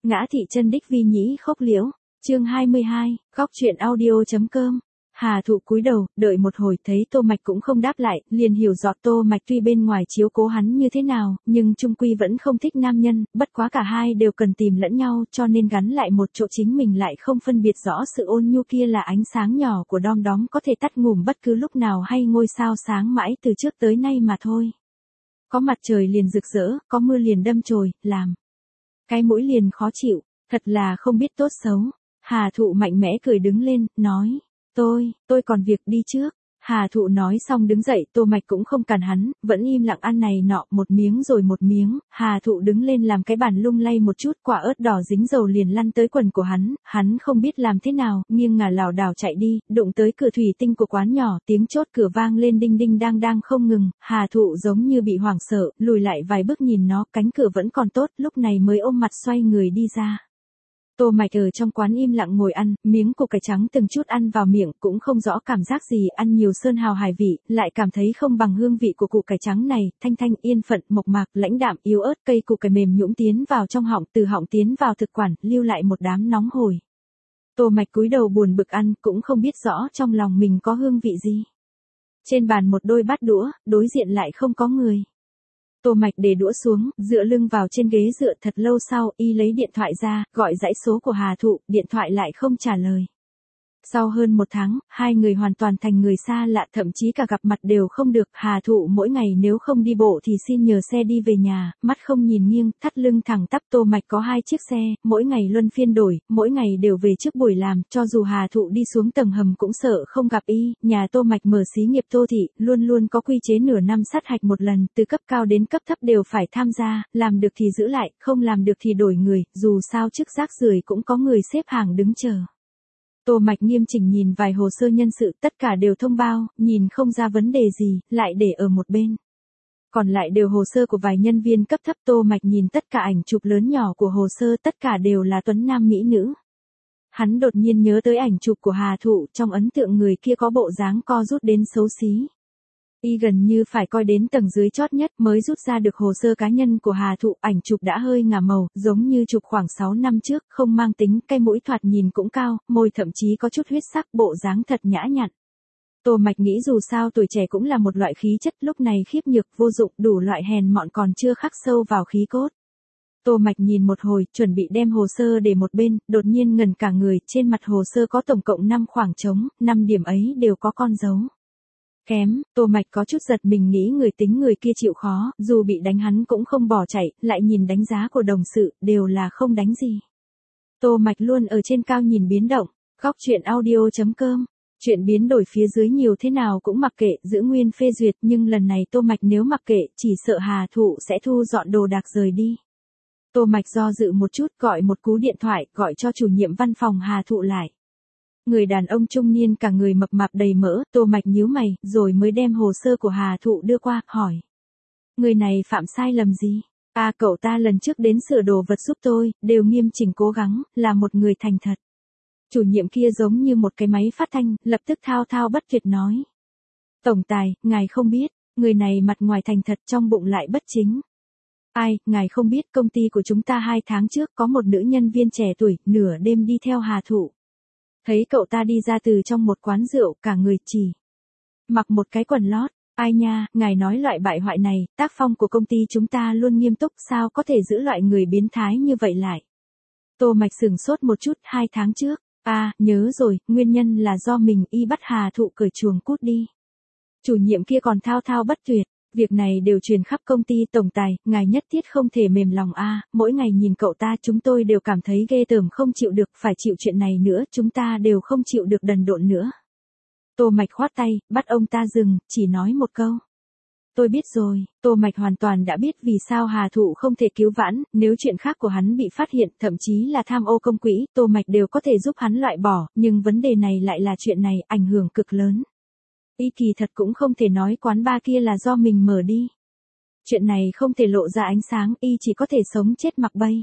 Ngã thị chân đích vi nhĩ khốc liễu, chương 22, góc truyện audio.com. Hà Thụ cúi đầu, đợi một hồi thấy Tô Mạch cũng không đáp lại, liền hiểu rõ Tô Mạch tuy bên ngoài chiếu cố hắn như thế nào, nhưng chung quy vẫn không thích nam nhân, bất quá cả hai đều cần tìm lẫn nhau cho nên gắn lại một chỗ chính mình lại không phân biệt rõ sự ôn nhu kia là ánh sáng nhỏ của đom đóm có thể tắt ngủm bất cứ lúc nào hay ngôi sao sáng mãi từ trước tới nay mà thôi. Có mặt trời liền rực rỡ, có mưa liền đâm chồi, làm cái mũi liền khó chịu, thật là không biết tốt xấu. Hà Thụ mạnh mẽ cười đứng lên, nói, tôi còn việc đi trước. Hà Thụ nói xong đứng dậy, Tô Mạch cũng không cản hắn, vẫn im lặng ăn này nọ, một miếng rồi một miếng. Hà Thụ đứng lên làm cái bàn lung lay một chút, quả ớt đỏ dính dầu liền lăn tới quần của hắn không biết làm thế nào, nghiêng ngả lảo đảo chạy đi, đụng tới cửa thủy tinh của quán nhỏ, tiếng chốt cửa vang lên đinh đinh đang không ngừng. Hà Thụ giống như bị hoảng sợ, lùi lại vài bước nhìn nó, cánh cửa vẫn còn tốt, lúc này mới ôm mặt xoay người đi ra. Tô Mạch ở trong quán im lặng ngồi ăn, miếng củ cải trắng từng chút ăn vào miệng, cũng không rõ cảm giác gì, ăn nhiều sơn hào hải vị, lại cảm thấy không bằng hương vị của củ cải trắng này, thanh yên phận, mộc mạc, lãnh đạm, yếu ớt, cây củ cải mềm nhũn tiến vào trong họng, từ họng tiến vào thực quản, lưu lại một đám nóng hổi. Tô Mạch cúi đầu buồn bực ăn, cũng không biết rõ trong lòng mình có hương vị gì. Trên bàn một đôi bát đũa, đối diện lại không có người. Tô Mạch để đũa xuống, dựa lưng vào trên ghế dựa thật lâu sau, y lấy điện thoại ra, gọi dãy số của Hà Thụ, điện thoại lại không trả lời. Sau hơn một tháng, hai người hoàn toàn thành người xa lạ, thậm chí cả gặp mặt đều không được. Hà Thụ mỗi ngày nếu không đi bộ thì xin nhờ xe đi về nhà, mắt không nhìn nghiêng, thắt lưng thẳng tắp. Tô Mạch có hai chiếc xe, mỗi ngày luân phiên đổi, mỗi ngày đều về trước buổi làm, cho dù Hà Thụ đi xuống tầng hầm cũng sợ không gặp y. Nhà Tô Mạch mở xí nghiệp Tô Thị, luôn luôn có quy chế nửa năm sát hạch một lần, từ cấp cao đến cấp thấp đều phải tham gia, làm được thì giữ lại, không làm được thì đổi người, dù sao chức rác rưởi cũng có người xếp hàng đứng chờ. Tô Mạch nghiêm chỉnh nhìn vài hồ sơ nhân sự, tất cả đều thông bao, nhìn không ra vấn đề gì, lại để ở một bên. Còn lại đều hồ sơ của vài nhân viên cấp thấp. Tô Mạch nhìn tất cả ảnh chụp lớn nhỏ của hồ sơ, tất cả đều là tuấn nam mỹ nữ. Hắn đột nhiên nhớ tới ảnh chụp của Hà Thụ, trong ấn tượng người kia có bộ dáng co rút đến xấu xí. Y gần như phải coi đến tầng dưới chót nhất mới rút ra được hồ sơ cá nhân của Hà Thụ, ảnh chụp đã hơi ngả màu, giống như chụp khoảng 6 năm trước, không mang tính, cái mũi thoạt nhìn cũng cao, môi thậm chí có chút huyết sắc, bộ dáng thật nhã nhặn. Tô Mạch nghĩ dù sao tuổi trẻ cũng là một loại khí chất, lúc này khiếp nhược, vô dụng, đủ loại hèn mọn còn chưa khắc sâu vào khí cốt. Tô Mạch nhìn một hồi, chuẩn bị đem hồ sơ để một bên, đột nhiên ngẩn cả người, trên mặt hồ sơ có tổng cộng 5 khoảng trống, 5 điểm ấy đều có con dấu. Kém. Tô Mạch có chút giật mình, nghĩ người tính người kia chịu khó, dù bị đánh hắn cũng không bỏ chạy, lại nhìn đánh giá của đồng sự, đều là không đánh gì. Tô Mạch luôn ở trên cao nhìn biến động, góc truyện audio.com. Chuyện biến đổi phía dưới nhiều thế nào cũng mặc kệ, giữ nguyên phê duyệt, nhưng lần này Tô Mạch nếu mặc kệ, chỉ sợ Hà Thụ sẽ thu dọn đồ đạc rời đi. Tô Mạch do dự một chút, gọi một cú điện thoại, gọi cho chủ nhiệm văn phòng Hà Thụ lại. Người đàn ông trung niên cả người mập mạp đầy mỡ, Tô Mạch nhíu mày, rồi mới đem hồ sơ của Hà Thụ đưa qua, hỏi. Người này phạm sai lầm gì? Cậu ta lần trước đến sửa đồ vật giúp tôi, đều nghiêm chỉnh cố gắng, là một người thành thật. Chủ nhiệm kia giống như một cái máy phát thanh, lập tức thao thao bất tuyệt nói. Tổng tài, ngài không biết, người này mặt ngoài thành thật trong bụng lại bất chính. Ngài không biết công ty của chúng ta 2 tháng trước có một nữ nhân viên trẻ tuổi, nửa đêm đi theo Hà Thụ. Thấy cậu ta đi ra từ trong một quán rượu, cả người chỉ mặc một cái quần lót. Ai nha, ngài nói loại bại hoại này, tác phong của công ty chúng ta luôn nghiêm túc, sao có thể giữ loại người biến thái như vậy lại. Tô Mạch sửng sốt một chút. 2 tháng trước, nhớ rồi, nguyên nhân là do mình y bắt Hà Thụ cởi chuồng cút đi. Chủ nhiệm kia còn thao thao bất tuyệt, việc này đều truyền khắp công ty. Tổng tài, ngài nhất thiết không thể mềm lòng mỗi ngày nhìn cậu ta chúng tôi đều cảm thấy ghê tởm, không chịu được, phải chịu chuyện này nữa, chúng ta đều không chịu được đần độn nữa. Tô Mạch khoát tay, bắt ông ta dừng, chỉ nói một câu. Tôi biết rồi. Tô Mạch hoàn toàn đã biết vì sao Hà Thụ không thể cứu vãn, nếu chuyện khác của hắn bị phát hiện, thậm chí là tham ô công quỹ, Tô Mạch đều có thể giúp hắn loại bỏ, nhưng vấn đề này lại là chuyện này, ảnh hưởng cực lớn. Y kỳ thật cũng không thể nói quán bar kia là do mình mở đi. Chuyện này không thể lộ ra ánh sáng, y chỉ có thể sống chết mặc bay.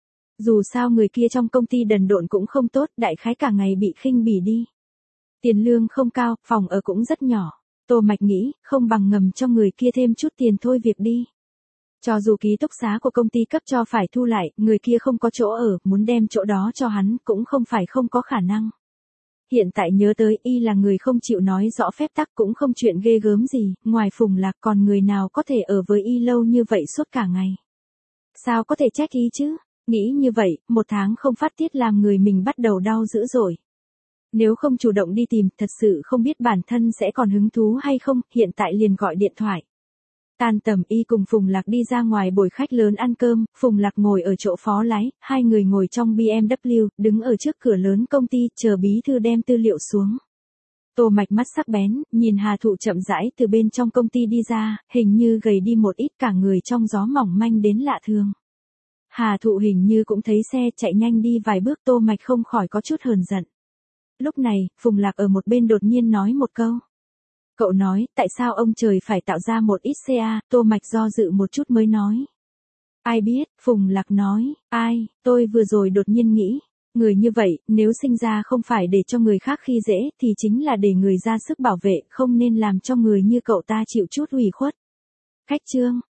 Dù sao người kia trong công ty đần độn cũng không tốt, đại khái cả ngày bị khinh bỉ đi. Tiền lương không cao, phòng ở cũng rất nhỏ. Tô Mạch nghĩ, không bằng ngầm cho người kia thêm chút tiền thôi việc đi. Cho dù ký túc xá của công ty cấp cho phải thu lại, người kia không có chỗ ở, muốn đem chỗ đó cho hắn cũng không phải không có khả năng. Hiện tại nhớ tới y là người không chịu nói rõ phép tắc cũng không chuyện ghê gớm gì, ngoài Phùng Lạc còn người nào có thể ở với y lâu như vậy suốt cả ngày. Sao có thể trách y chứ? Nghĩ như vậy, 1 tháng không phát tiết làm người mình bắt đầu đau dữ dội. Nếu không chủ động đi tìm, thật sự không biết bản thân sẽ còn hứng thú hay không, hiện tại liền gọi điện thoại. Tan tầm y cùng Phùng Lạc đi ra ngoài bồi khách lớn ăn cơm, Phùng Lạc ngồi ở chỗ phó lái, hai người ngồi trong BMW, đứng ở trước cửa lớn công ty, chờ bí thư đem tư liệu xuống. Tô Mạch mắt sắc bén, nhìn Hà Thụ chậm rãi từ bên trong công ty đi ra, hình như gầy đi một ít, cả người trong gió mỏng manh đến lạ thường. Hà Thụ hình như cũng thấy xe chạy nhanh đi vài bước, Tô Mạch không khỏi có chút hờn giận. Lúc này, Phùng Lạc ở một bên đột nhiên nói một câu. Cậu nói, tại sao ông trời phải tạo ra một ít CA, Tô Mạch do dự một chút mới nói. Ai biết, Phùng Lạc nói, ai, tôi vừa rồi đột nhiên nghĩ, người như vậy, nếu sinh ra không phải để cho người khác khi dễ, thì chính là để người ra sức bảo vệ, không nên làm cho người như cậu ta chịu chút ủy khuất. Khách trương,